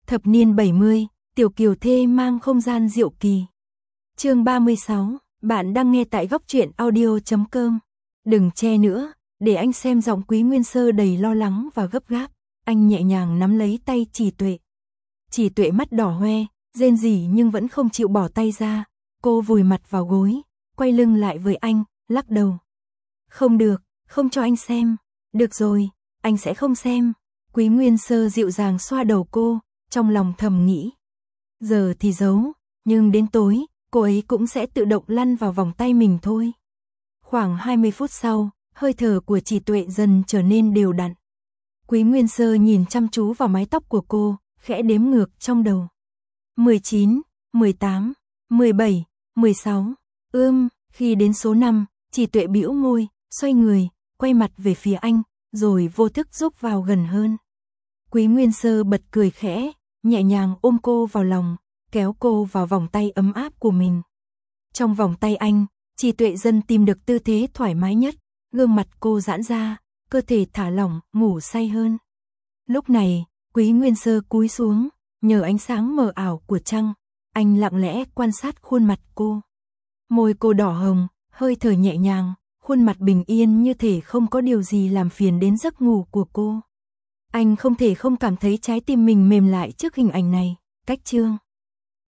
Thập niên 70, Tiểu Kiều Thê mang không gian diệu kỳ. Chương 36, bạn đang nghe tại góc truyện audio.com. Đừng che nữa, để anh xem. Giọng Quý Nguyên Sơ đầy lo lắng và gấp gáp. Anh nhẹ nhàng nắm lấy tay Chỉ Tuệ. Chỉ Tuệ mắt đỏ hoe, rên rỉ nhưng vẫn không chịu bỏ tay ra. Cô vùi mặt vào gối, quay lưng lại với anh, lắc đầu. Không được, không cho anh xem. Được rồi, anh sẽ không xem. Quý Nguyên Sơ dịu dàng xoa đầu cô, trong lòng thầm nghĩ. Giờ thì giấu, nhưng đến tối, cô ấy cũng sẽ tự động lăn vào vòng tay mình thôi. Khoảng 20 phút sau, hơi thở của Chỉ Tuệ dần trở nên đều đặn. Quý Nguyên Sơ nhìn chăm chú vào mái tóc của cô, khẽ đếm ngược trong đầu. 19, 18, 17, 16. Khi đến số 5, Chỉ Tuệ bĩu môi, xoay người, quay mặt về phía anh, rồi vô thức rúc vào gần hơn. Quý Nguyên Sơ bật cười khẽ, nhẹ nhàng ôm cô vào lòng, kéo cô vào vòng tay ấm áp của mình. Trong vòng tay anh, Chỉ Tuệ dần tìm được tư thế thoải mái nhất, gương mặt cô giãn ra, cơ thể thả lỏng, ngủ say hơn. Lúc này, Quý Nguyên Sơ cúi xuống, nhờ ánh sáng mờ ảo của trăng, anh lặng lẽ quan sát khuôn mặt cô. Môi cô đỏ hồng, hơi thở nhẹ nhàng, khuôn mặt bình yên như thể không có điều gì làm phiền đến giấc ngủ của cô. Anh không thể không cảm thấy trái tim mình mềm lại trước hình ảnh này. Cách chương